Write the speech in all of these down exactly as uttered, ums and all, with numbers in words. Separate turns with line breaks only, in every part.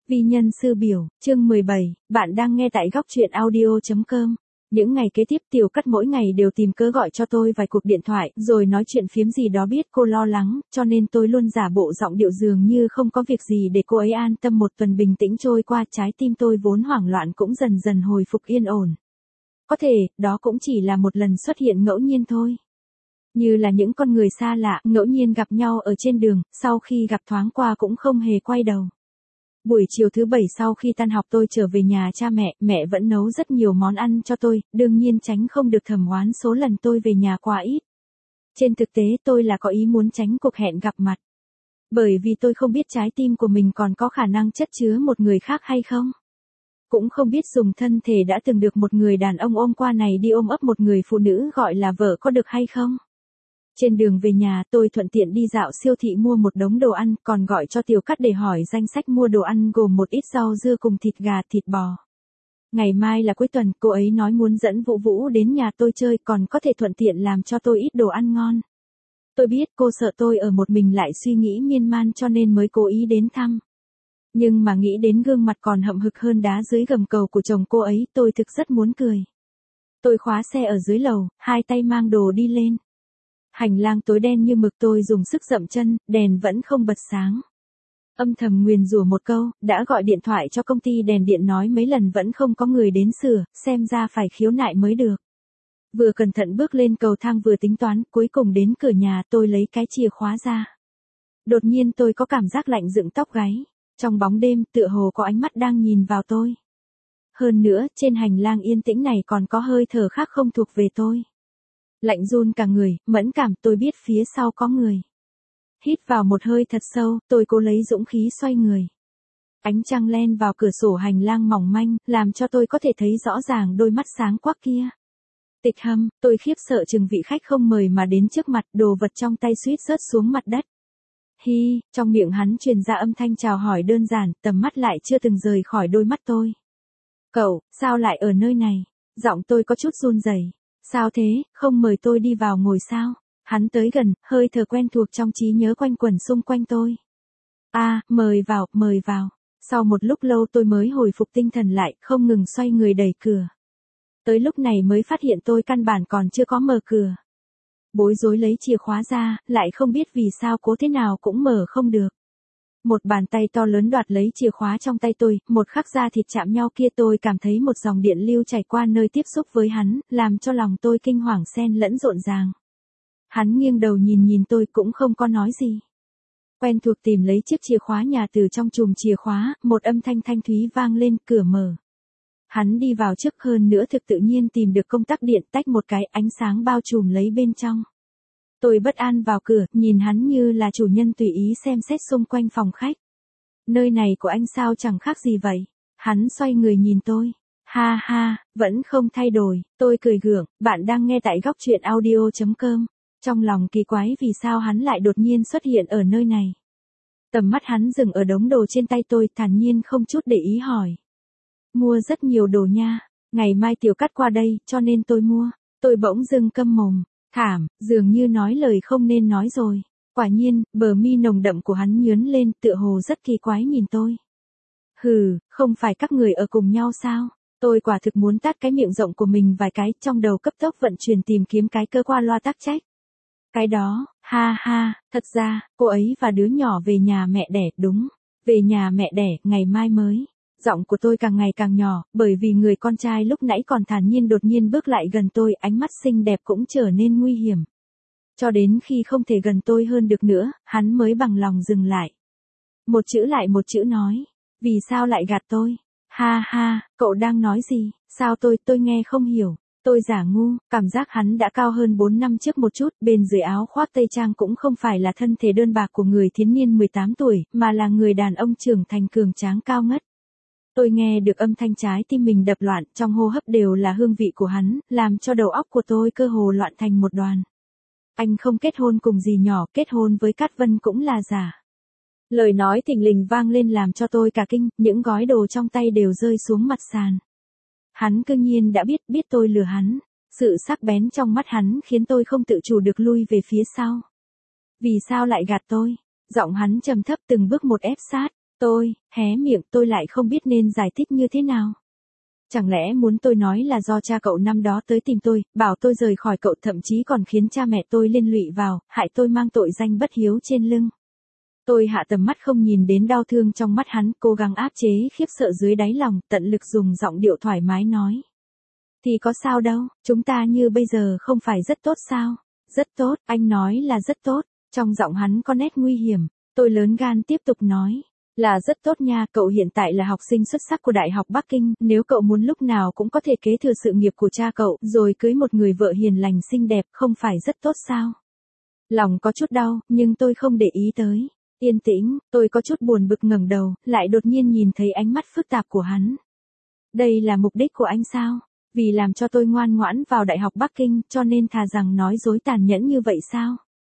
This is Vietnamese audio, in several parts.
Vi nhân sư biểu, chương mười bảy, bạn đang nghe tại góc truyện audio chấm com. Những ngày kế tiếp Tiểu Cắt mỗi ngày đều tìm cớ gọi cho tôi vài cuộc điện thoại, rồi nói chuyện phiếm gì đó biết cô lo lắng, cho nên tôi luôn giả bộ giọng điệu dường như không có việc gì để cô ấy an tâm. Một tuần bình tĩnh trôi qua, trái tim tôi vốn hoảng loạn cũng dần dần hồi phục yên ổn. Có thể, đó cũng chỉ là một lần xuất hiện ngẫu nhiên thôi. Như là những con người xa lạ, ngẫu nhiên gặp nhau ở trên đường, sau khi gặp thoáng qua cũng không hề quay đầu. Buổi chiều thứ bảy sau khi tan học tôi trở về nhà cha mẹ, mẹ vẫn nấu rất nhiều món ăn cho tôi, đương nhiên tránh không được thầm oán số lần tôi về nhà quá ít. Trên thực tế tôi là có ý muốn tránh cuộc hẹn gặp mặt. Bởi vì tôi không biết trái tim của mình còn có khả năng chất chứa một người khác hay không. Cũng không biết dùng thân thể đã từng được một người đàn ông ôm qua này đi ôm ấp một người phụ nữ gọi là vợ có được hay không. Trên đường về nhà tôi thuận tiện đi dạo siêu thị mua một đống đồ ăn, còn gọi cho Tiểu Cắt để hỏi danh sách mua đồ ăn gồm một ít rau dưa cùng thịt gà thịt bò. Ngày mai là cuối tuần, cô ấy nói muốn dẫn Vũ Vũ đến nhà tôi chơi, còn có thể thuận tiện làm cho tôi ít đồ ăn ngon. Tôi biết cô sợ tôi ở một mình lại suy nghĩ miên man cho nên mới cố ý đến thăm. Nhưng mà nghĩ đến gương mặt còn hậm hực hơn đá dưới gầm cầu của chồng cô ấy, tôi thực rất muốn cười. Tôi khóa xe ở dưới lầu, hai tay mang đồ đi lên. Hành lang tối đen như mực, tôi dùng sức dậm chân, đèn vẫn không bật sáng. Âm thầm nguyền rủa một câu, đã gọi điện thoại cho công ty đèn điện nói mấy lần vẫn không có người đến sửa, xem ra phải khiếu nại mới được. Vừa cẩn thận bước lên cầu thang vừa tính toán, cuối cùng đến cửa nhà tôi lấy cái chìa khóa ra. Đột nhiên tôi có cảm giác lạnh dựng tóc gáy, trong bóng đêm tựa hồ có ánh mắt đang nhìn vào tôi. Hơn nữa, trên hành lang yên tĩnh này còn có hơi thở khác không thuộc về tôi. Lạnh run cả người, mẫn cảm, tôi biết phía sau có người. Hít vào một hơi thật sâu, tôi cố lấy dũng khí xoay người. Ánh trăng len vào cửa sổ hành lang mỏng manh, làm cho tôi có thể thấy rõ ràng đôi mắt sáng quắc kia. Tịch Hâm, tôi khiếp sợ chừng vị khách không mời mà đến trước mặt, đồ vật trong tay suýt rớt xuống mặt đất. Hi, trong miệng hắn truyền ra âm thanh chào hỏi đơn giản, tầm mắt lại chưa từng rời khỏi đôi mắt tôi. Cậu, sao lại ở nơi này? Giọng tôi có chút run rẩy. Sao thế, không mời tôi đi vào ngồi sao? Hắn tới gần, hơi thở quen thuộc trong trí nhớ quanh quẩn xung quanh tôi. A, à, mời vào, mời vào. Sau một lúc lâu tôi mới hồi phục tinh thần lại, không ngừng xoay người đẩy cửa. Tới lúc này mới phát hiện tôi căn bản còn chưa có mở cửa. Bối rối lấy chìa khóa ra, lại không biết vì sao cố thế nào cũng mở không được. Một bàn tay to lớn đoạt lấy chìa khóa trong tay tôi, một khắc da thịt chạm nhau kia tôi cảm thấy một dòng điện lưu chảy qua nơi tiếp xúc với hắn, làm cho lòng tôi kinh hoàng xen lẫn rộn ràng. Hắn nghiêng đầu nhìn nhìn tôi cũng không có nói gì. Quen thuộc tìm lấy chiếc chìa khóa nhà từ trong chùm chìa khóa, một âm thanh thanh thúy vang lên, cửa mở. Hắn đi vào trước, hơn nữa thực tự nhiên tìm được công tắc điện, tách một cái, ánh sáng bao trùm lấy bên trong. Tôi bất an vào cửa, nhìn hắn như là chủ nhân tùy ý xem xét xung quanh phòng khách. Nơi này của anh sao chẳng khác gì vậy? Hắn xoay người nhìn tôi. Ha ha, vẫn không thay đổi, tôi cười gượng, bạn đang nghe tại góc truyện audio chấm com. Trong lòng kỳ quái vì sao hắn lại đột nhiên xuất hiện ở nơi này. Tầm mắt hắn dừng ở đống đồ trên tay tôi, thản nhiên không chút để ý hỏi. Mua rất nhiều đồ nha, ngày mai Tiểu Cắt qua đây, cho nên tôi mua. Tôi bỗng dưng câm mồm. Thảm, dường như nói lời không nên nói rồi. Quả nhiên, bờ mi nồng đậm của hắn nhướn lên, tựa hồ rất kỳ quái nhìn tôi. Hừ, không phải các người ở cùng nhau sao? Tôi quả thực muốn tát cái miệng rộng của mình vài cái, trong đầu cấp tốc vận chuyển tìm kiếm cái cơ qua loa tác trách. Cái đó, ha ha, thật ra, cô ấy và đứa nhỏ về nhà mẹ đẻ, đúng. Về nhà mẹ đẻ, ngày mai mới. Giọng của tôi càng ngày càng nhỏ, bởi vì người con trai lúc nãy còn thản nhiên đột nhiên bước lại gần tôi, ánh mắt xinh đẹp cũng trở nên nguy hiểm. Cho đến khi không thể gần tôi hơn được nữa, hắn mới bằng lòng dừng lại. Một chữ lại một chữ nói, vì sao lại gạt tôi? Ha ha, cậu đang nói gì? Sao tôi, tôi nghe không hiểu. Tôi giả ngu, cảm giác hắn đã cao hơn bốn năm trước một chút, bên dưới áo khoác tây trang cũng không phải là thân thể đơn bạc của người thiếu niên mười tám tuổi, mà là người đàn ông trưởng thành cường tráng cao ngất. Tôi nghe được âm thanh trái tim mình đập loạn, trong hô hấp đều là hương vị của hắn, làm cho đầu óc của tôi cơ hồ loạn thành một đoàn. Anh không kết hôn cùng dì nhỏ, kết hôn với Cát Vân cũng là giả. Lời nói thình lình vang lên làm cho tôi cả kinh, những gói đồ trong tay đều rơi xuống mặt sàn. Hắn cương nhiên đã biết, biết tôi lừa hắn. Sự sắc bén trong mắt hắn khiến tôi không tự chủ được lui về phía sau. Vì sao lại gạt tôi? Giọng hắn trầm thấp từng bước một ép sát. Tôi, hé miệng tôi lại không biết nên giải thích như thế nào. Chẳng lẽ muốn tôi nói là do cha cậu năm đó tới tìm tôi, bảo tôi rời khỏi cậu, thậm chí còn khiến cha mẹ tôi liên lụy vào, hại tôi mang tội danh bất hiếu trên lưng. Tôi hạ tầm mắt không nhìn đến đau thương trong mắt hắn, cố gắng áp chế khiếp sợ dưới đáy lòng, tận lực dùng giọng điệu thoải mái nói. Thì có sao đâu, chúng ta như bây giờ không phải rất tốt sao? Rất tốt, anh nói là rất tốt. Trong giọng hắn có nét nguy hiểm. Tôi lớn gan tiếp tục nói. Là rất tốt nha, cậu hiện tại là học sinh xuất sắc của Đại học Bắc Kinh, nếu cậu muốn lúc nào cũng có thể kế thừa sự nghiệp của cha cậu, rồi cưới một người vợ hiền lành xinh đẹp, không phải rất tốt sao? Lòng có chút đau, nhưng tôi không để ý tới. Yên tĩnh, tôi có chút buồn bực ngẩng đầu, lại đột nhiên nhìn thấy ánh mắt phức tạp của hắn. Đây là mục đích của anh sao? Vì làm cho tôi ngoan ngoãn vào Đại học Bắc Kinh, cho nên thà rằng nói dối tàn nhẫn như vậy sao?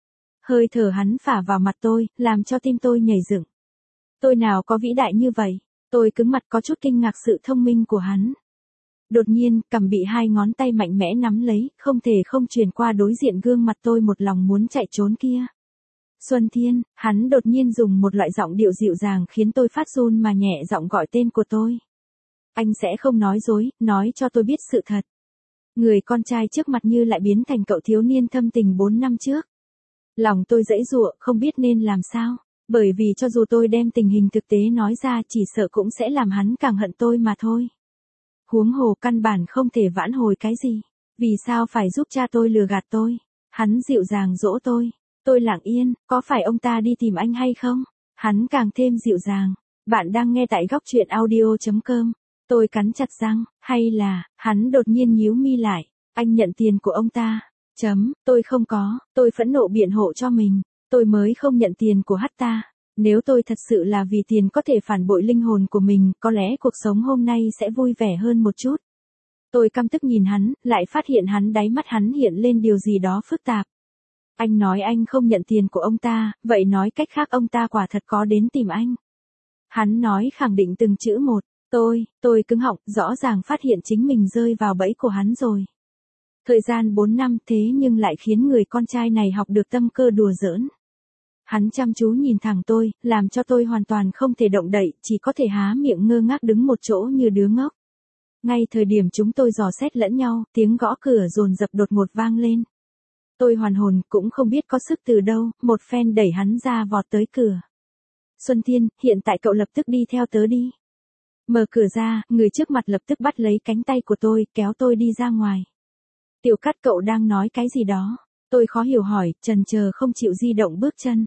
Hơi thở hắn phả vào mặt tôi, làm cho tim tôi nhảy dựng. Tôi nào có vĩ đại như vậy? Tôi cứng mặt có chút kinh ngạc sự thông minh của hắn. Đột nhiên, cằm bị hai ngón tay mạnh mẽ nắm lấy, không thể không truyền qua đối diện gương mặt tôi một lòng muốn chạy trốn kia. Xuân Thiên, hắn đột nhiên dùng một loại giọng điệu dịu dàng khiến tôi phát run mà nhẹ giọng gọi tên của tôi. Anh sẽ không nói dối, nói cho tôi biết sự thật. Người con trai trước mặt như lại biến thành cậu thiếu niên thâm tình bốn năm trước. Lòng tôi giãy giụa, không biết nên làm sao. Bởi vì cho dù tôi đem tình hình thực tế nói ra chỉ sợ cũng sẽ làm hắn càng hận tôi mà thôi. Huống hồ căn bản không thể vãn hồi cái gì. Vì sao phải giúp cha tôi lừa gạt tôi? Hắn dịu dàng dỗ tôi. Tôi lặng yên, có phải ông ta đi tìm anh hay không? Hắn càng thêm dịu dàng. Bạn đang nghe tại góc truyện audio chấm com. Tôi cắn chặt răng, hay là, hắn đột nhiên nhíu mi lại. Anh nhận tiền của ông ta. Chấm, tôi không có, tôi phẫn nộ biện hộ cho mình. Tôi mới không nhận tiền của hắn ta. Nếu tôi thật sự là vì tiền có thể phản bội linh hồn của mình, có lẽ cuộc sống hôm nay sẽ vui vẻ hơn một chút. Tôi căm tức nhìn hắn, lại phát hiện hắn đáy mắt hắn hiện lên điều gì đó phức tạp. Anh nói anh không nhận tiền của ông ta, vậy nói cách khác ông ta quả thật có đến tìm anh. Hắn nói khẳng định từng chữ một. Tôi, tôi cứng họng, rõ ràng phát hiện chính mình rơi vào bẫy của hắn rồi. Thời gian bốn năm thế nhưng lại khiến người con trai này học được tâm cơ đùa giỡn. Hắn chăm chú nhìn thẳng tôi, làm cho tôi hoàn toàn không thể động đậy, chỉ có thể há miệng ngơ ngác đứng một chỗ như đứa ngốc. Ngay thời điểm chúng tôi dò xét lẫn nhau, tiếng gõ cửa dồn dập đột ngột vang lên. Tôi hoàn hồn, cũng không biết có sức từ đâu, một phen đẩy hắn ra vọt tới cửa. Xuân Thiên, hiện tại cậu lập tức đi theo tớ đi. Mở cửa ra, người trước mặt lập tức bắt lấy cánh tay của tôi, kéo tôi đi ra ngoài. Tiểu Cát, cậu đang nói cái gì đó? Tôi khó hiểu hỏi, chần chờ không chịu di động bước chân.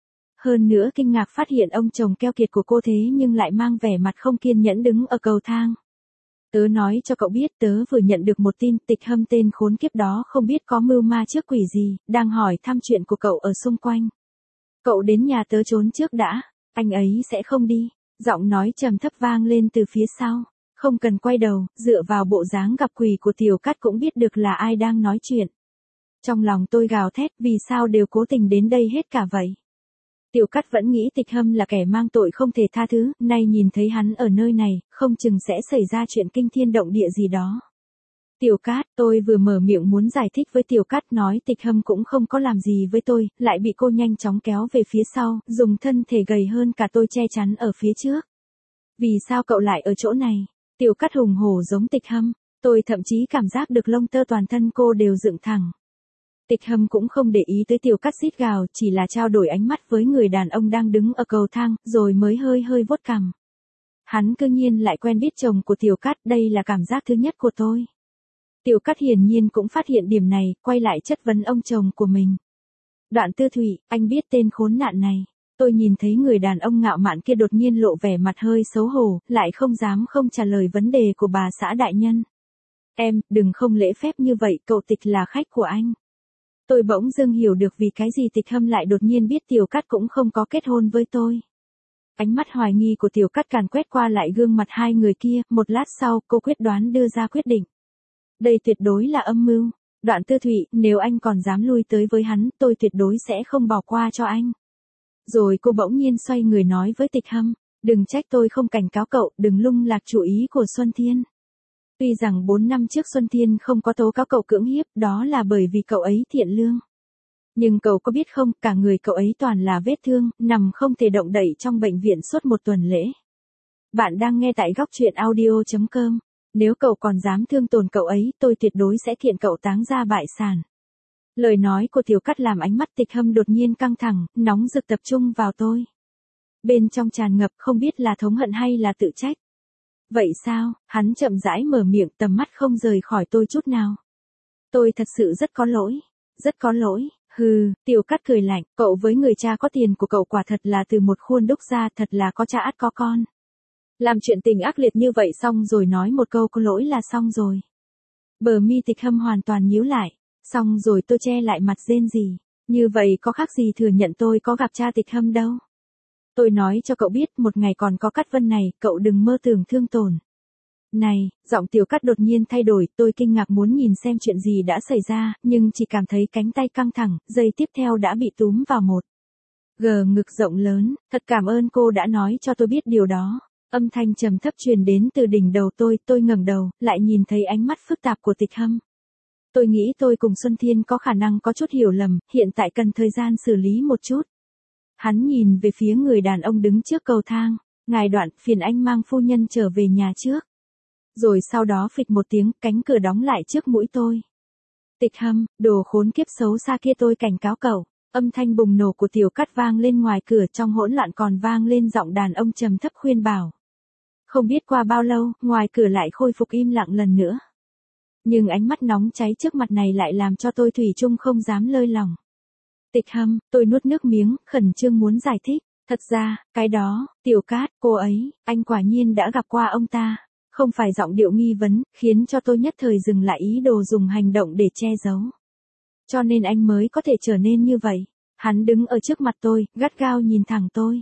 Hơn nữa kinh ngạc phát hiện ông chồng keo kiệt của cô thế nhưng lại mang vẻ mặt không kiên nhẫn đứng ở cầu thang. Tớ nói cho cậu biết, tớ vừa nhận được một tin, Tịch Hâm tên khốn kiếp đó không biết có mưu ma trước quỷ gì, đang hỏi thăm chuyện của cậu ở xung quanh. Cậu đến nhà tớ trốn trước đã, anh ấy sẽ không đi. Giọng nói trầm thấp vang lên từ phía sau. Không cần quay đầu, dựa vào bộ dáng gặp quỷ của Tiểu Cát cũng biết được là ai đang nói chuyện. Trong lòng tôi gào thét, vì sao đều cố tình đến đây hết cả vậy? Tiểu Cát vẫn nghĩ Tịch Hâm là kẻ mang tội không thể tha thứ, nay nhìn thấy hắn ở nơi này, không chừng sẽ xảy ra chuyện kinh thiên động địa gì đó. Tiểu Cát, tôi vừa mở miệng muốn giải thích với Tiểu Cát nói Tịch Hâm cũng không có làm gì với tôi, lại bị cô nhanh chóng kéo về phía sau, dùng thân thể gầy hơn cả tôi che chắn ở phía trước. Vì sao cậu lại ở chỗ này? Tiểu Cát hùng hổ giống Tịch Hâm, tôi thậm chí cảm giác được lông tơ toàn thân cô đều dựng thẳng. Tịch Hâm cũng không để ý tới Tiểu Cát rít gào, chỉ là trao đổi ánh mắt với người đàn ông đang đứng ở cầu thang, rồi mới hơi hơi vuốt cằm. Hắn cư nhiên lại quen biết chồng của Tiểu Cát, đây là cảm giác thứ nhất của tôi. Tiểu Cát hiển nhiên cũng phát hiện điểm này, quay lại chất vấn ông chồng của mình. Đoạn Tư Thụy, anh biết tên khốn nạn này. Tôi nhìn thấy người đàn ông ngạo mạn kia đột nhiên lộ vẻ mặt hơi xấu hổ, lại không dám không trả lời vấn đề của bà xã đại nhân. Em, đừng không lễ phép như vậy, cậu Tịch là khách của anh. Tôi bỗng dưng hiểu được vì cái gì Tịch Hâm lại đột nhiên biết Tiểu Cát cũng không có kết hôn với tôi. Ánh mắt hoài nghi của Tiểu Cát càn quét qua lại gương mặt hai người kia, một lát sau cô quyết đoán đưa ra quyết định. Đây tuyệt đối là âm mưu. Đoạn Tư Thụy, nếu anh còn dám lui tới với hắn, tôi tuyệt đối sẽ không bỏ qua cho anh. Rồi cô bỗng nhiên xoay người nói với Tịch Hâm, đừng trách tôi không cảnh cáo cậu, đừng lung lạc chủ ý của Xuân Thiên. Tuy rằng bốn năm trước Xuân Thiên không có tố cáo cậu cưỡng hiếp, đó là bởi vì cậu ấy thiện lương. Nhưng cậu có biết không, cả người cậu ấy toàn là vết thương, nằm không thể động đậy trong bệnh viện suốt một tuần lễ. Bạn đang nghe tại góc truyện audio chấm com. Nếu cậu còn dám thương tổn cậu ấy, tôi tuyệt đối sẽ kiện cậu táng ra bại sản. Lời nói của Tiểu Cát làm ánh mắt Tịch Hâm đột nhiên căng thẳng, nóng rực tập trung vào tôi. Bên trong tràn ngập không biết là thống hận hay là tự trách. Vậy sao? Hắn chậm rãi mở miệng, tầm mắt không rời khỏi tôi chút nào. Tôi thật sự rất có lỗi. Rất có lỗi. Hừ, Tiểu Cát cười lạnh, cậu với người cha có tiền của cậu quả thật là từ một khuôn đúc ra, thật là có cha ắt có con. Làm chuyện tình ác liệt như vậy xong rồi nói một câu có lỗi là xong rồi. Bờ mi Tịch Hâm hoàn toàn nhíu lại. Xong rồi tôi che lại mặt rên rỉ. Như vậy có khác gì thừa nhận tôi có gặp cha Tịch Hâm đâu. Tôi nói cho cậu biết, một ngày còn có Cát Vân này, cậu đừng mơ tưởng thương tổn. Này, giọng Tiểu Cát đột nhiên thay đổi, tôi kinh ngạc muốn nhìn xem chuyện gì đã xảy ra, nhưng chỉ cảm thấy cánh tay căng thẳng, giây tiếp theo đã bị túm vào một gờ ngực rộng lớn. Thật cảm ơn cô đã nói cho tôi biết điều đó. Âm thanh trầm thấp truyền đến từ đỉnh đầu tôi, tôi ngẩng đầu, lại nhìn thấy ánh mắt phức tạp của Tịch Hâm. Tôi nghĩ tôi cùng Xuân Thiên có khả năng có chút hiểu lầm, hiện tại cần thời gian xử lý một chút. Hắn nhìn về phía người đàn ông đứng trước cầu thang. Ngài Đoạn, phiền anh mang phu nhân trở về nhà trước. Rồi sau đó phịch một tiếng, cánh cửa đóng lại trước mũi tôi. Tịch Hâm, đồ khốn kiếp xấu xa kia, tôi cảnh cáo cậu. Âm thanh bùng nổ của Tiểu Cát vang lên ngoài cửa, trong hỗn loạn còn vang lên giọng đàn ông trầm thấp khuyên bảo. Không biết qua bao lâu, ngoài cửa lại khôi phục im lặng lần nữa. Nhưng ánh mắt nóng cháy trước mặt này lại làm cho tôi thủy chung không dám lơi lỏng. Tịch Hâm, tôi nuốt nước miếng, khẩn trương muốn giải thích. Thật ra, cái đó, Tiểu Cát, cô ấy, anh quả nhiên đã gặp qua ông ta. Không phải giọng điệu nghi vấn, khiến cho tôi nhất thời dừng lại ý đồ dùng hành động để che giấu. Cho nên anh mới có thể trở nên như vậy. Hắn đứng ở trước mặt tôi, gắt gao nhìn thẳng tôi.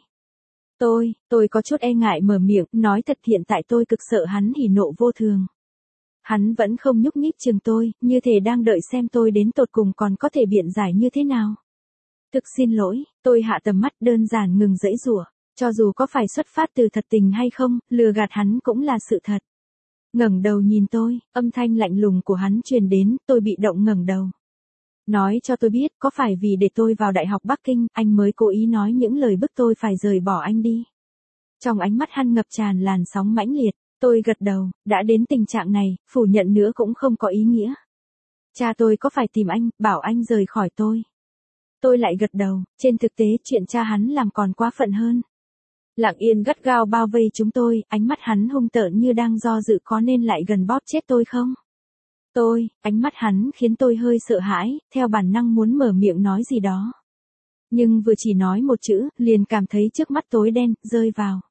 Tôi, tôi có chút e ngại mở miệng, nói thật hiện tại tôi cực sợ hắn hỉ nộ vô thường. Hắn vẫn không nhúc nhích chừng tôi, như thể đang đợi xem tôi đến tột cùng còn có thể biện giải như thế nào. Thực xin lỗi, tôi hạ tầm mắt đơn giản ngừng giãy giụa, cho dù có phải xuất phát từ thật tình hay không, lừa gạt hắn cũng là sự thật. Ngẩng đầu nhìn tôi, âm thanh lạnh lùng của hắn truyền đến, tôi bị động ngẩng đầu. Nói cho tôi biết, có phải vì để tôi vào Đại học Bắc Kinh, anh mới cố ý nói những lời bức tôi phải rời bỏ anh đi. Trong ánh mắt hắn ngập tràn làn sóng mãnh liệt, tôi gật đầu, đã đến tình trạng này, phủ nhận nữa cũng không có ý nghĩa. Cha tôi có phải tìm anh, bảo anh rời khỏi tôi. Tôi lại gật đầu, trên thực tế chuyện cha hắn làm còn quá phận hơn. Lặng yên gắt gao bao vây chúng tôi, ánh mắt hắn hung tợn như đang do dự có nên lại gần bóp chết tôi không. Tôi, ánh mắt hắn khiến tôi hơi sợ hãi, theo bản năng muốn mở miệng nói gì đó. Nhưng vừa chỉ nói một chữ, liền cảm thấy trước mắt tối đen, rơi vào.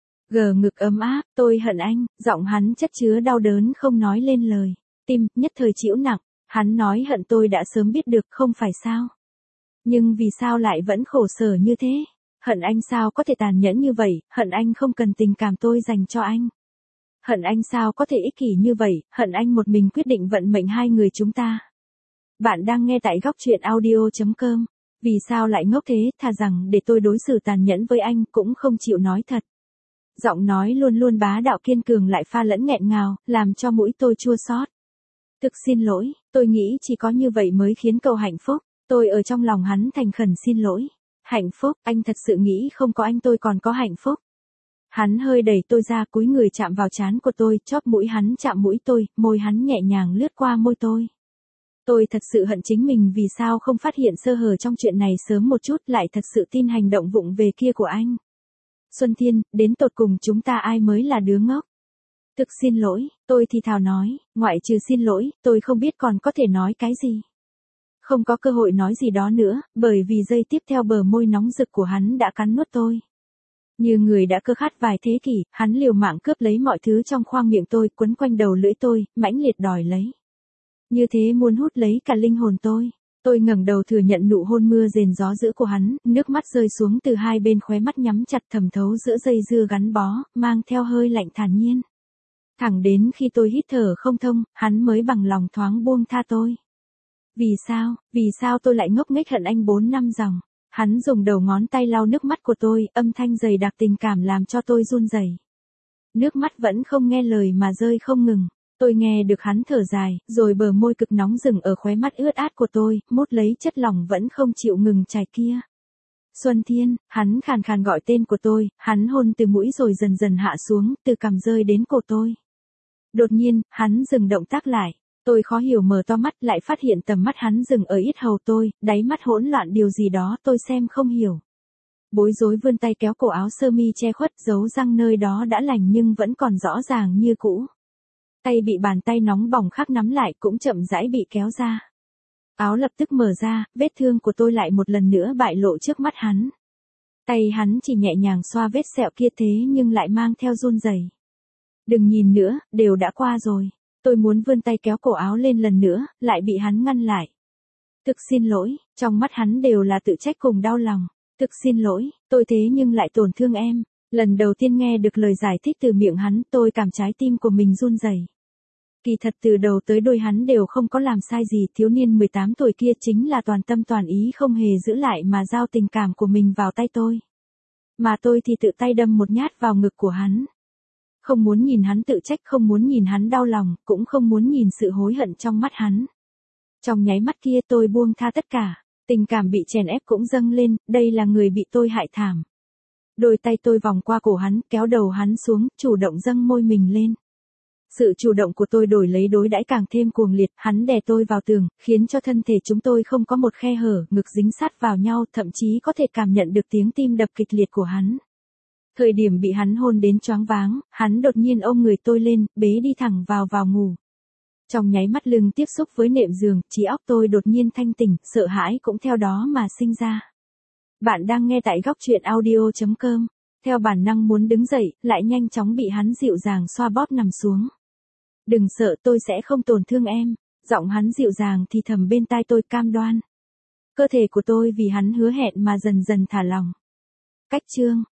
Gờ ngực ấm áp, tôi hận anh, giọng hắn chất chứa đau đớn không nói lên lời. Tim, nhất thời chịu nặng, hắn nói hận tôi đã sớm biết được không phải sao. Nhưng vì sao lại vẫn khổ sở như thế? Hận anh sao có thể tàn nhẫn như vậy, hận anh không cần tình cảm tôi dành cho anh. Hận anh sao có thể ích kỷ như vậy, hận anh một mình quyết định vận mệnh hai người chúng ta. Bạn đang nghe tại góc truyện audio chấm com. Vì sao lại ngốc thế, thà rằng để tôi đối xử tàn nhẫn với anh cũng không chịu nói thật. Giọng nói luôn luôn bá đạo kiên cường lại pha lẫn nghẹn ngào, làm cho mũi tôi chua xót. Thực xin lỗi, tôi nghĩ chỉ có như vậy mới khiến cậu hạnh phúc. Tôi ở trong lòng hắn thành khẩn xin lỗi. Hạnh phúc, anh thật sự nghĩ không có anh tôi còn có hạnh phúc. Hắn hơi đẩy tôi ra, cúi người chạm vào trán của tôi, chóp mũi hắn chạm mũi tôi, môi hắn nhẹ nhàng lướt qua môi tôi. Tôi thật sự hận chính mình vì sao không phát hiện sơ hở trong chuyện này sớm một chút, lại thật sự tin hành động vụng về kia của anh. Xuân Thiên, đến tột cùng chúng ta ai mới là đứa ngốc? Thực xin lỗi, tôi thì thào nói, ngoại trừ xin lỗi, tôi không biết còn có thể nói cái gì. Không có cơ hội nói gì đó nữa, bởi vì giây tiếp theo bờ môi nóng rực của hắn đã cắn nuốt tôi. Như người đã cơ khát vài thế kỷ, hắn liều mạng cướp lấy mọi thứ trong khoang miệng tôi, quấn quanh đầu lưỡi tôi, mãnh liệt đòi lấy. Như thế muốn hút lấy cả linh hồn tôi. Tôi ngẩng đầu thừa nhận nụ hôn mưa rền gió dữ của hắn, nước mắt rơi xuống từ hai bên khóe mắt nhắm chặt thẩm thấu giữa dây dưa gắn bó, mang theo hơi lạnh thản nhiên. Thẳng đến khi tôi hít thở không thông, hắn mới bằng lòng thoáng buông tha tôi. Vì sao, vì sao tôi lại ngốc nghếch hận anh bốn năm dòng? Hắn dùng đầu ngón tay lau nước mắt của tôi, âm thanh dày đặc tình cảm làm cho tôi run rẩy. Nước mắt vẫn không nghe lời mà rơi không ngừng. Tôi nghe được hắn thở dài, rồi bờ môi cực nóng dừng ở khóe mắt ướt át của tôi, mút lấy chất lỏng vẫn không chịu ngừng chảy kia. Xuân Thiên, hắn khàn khàn gọi tên của tôi, hắn hôn từ mũi rồi dần dần hạ xuống, từ cằm rơi đến cổ tôi. Đột nhiên, hắn dừng động tác lại. Tôi khó hiểu mở to mắt lại phát hiện tầm mắt hắn dừng ở yết hầu tôi, đáy mắt hỗn loạn điều gì đó tôi xem không hiểu. Bối rối vươn tay kéo cổ áo sơ mi che khuất, dấu răng nơi đó đã lành nhưng vẫn còn rõ ràng như cũ. Tay bị bàn tay nóng bỏng khác nắm lại cũng chậm rãi bị kéo ra. Áo lập tức mở ra, vết thương của tôi lại một lần nữa bại lộ trước mắt hắn. Tay hắn chỉ nhẹ nhàng xoa vết sẹo kia thế nhưng lại mang theo run rẩy. Đừng nhìn nữa, đều đã qua rồi. Tôi muốn vươn tay kéo cổ áo lên lần nữa, lại bị hắn ngăn lại. Thực xin lỗi, trong mắt hắn đều là tự trách cùng đau lòng. Thực xin lỗi, tôi thế nhưng lại tổn thương em. Lần đầu tiên nghe được lời giải thích từ miệng hắn, tôi cảm trái tim của mình run rẩy. Kỳ thật từ đầu tới đuôi hắn đều không có làm sai gì, thiếu niên mười tám tuổi kia chính là toàn tâm toàn ý không hề giữ lại mà giao tình cảm của mình vào tay tôi. Mà tôi thì tự tay đâm một nhát vào ngực của hắn. Không muốn nhìn hắn tự trách, không muốn nhìn hắn đau lòng, cũng không muốn nhìn sự hối hận trong mắt hắn. Trong nháy mắt kia tôi buông tha tất cả, tình cảm bị chèn ép cũng dâng lên, đây là người bị tôi hại thảm. Đôi tay tôi vòng qua cổ hắn, kéo đầu hắn xuống, chủ động dâng môi mình lên. Sự chủ động của tôi đổi lấy đối đãi càng thêm cuồng liệt, hắn đè tôi vào tường, khiến cho thân thể chúng tôi không có một khe hở, ngực dính sát vào nhau, thậm chí có thể cảm nhận được tiếng tim đập kịch liệt của hắn. Thời điểm bị hắn hôn đến choáng váng, hắn đột nhiên ôm người tôi lên, bế đi thẳng vào vào ngủ. Trong nháy mắt lưng tiếp xúc với nệm giường, trí óc tôi đột nhiên thanh tỉnh, sợ hãi cũng theo đó mà sinh ra. Bạn đang nghe tại góc truyện audio chấm com. Theo bản năng muốn đứng dậy, lại nhanh chóng bị hắn dịu dàng xoa bóp nằm xuống. Đừng sợ, tôi sẽ không tổn thương em. Giọng hắn dịu dàng thì thầm bên tai tôi, cam đoan. Cơ thể của tôi vì hắn hứa hẹn mà dần dần thả lỏng. Cách chương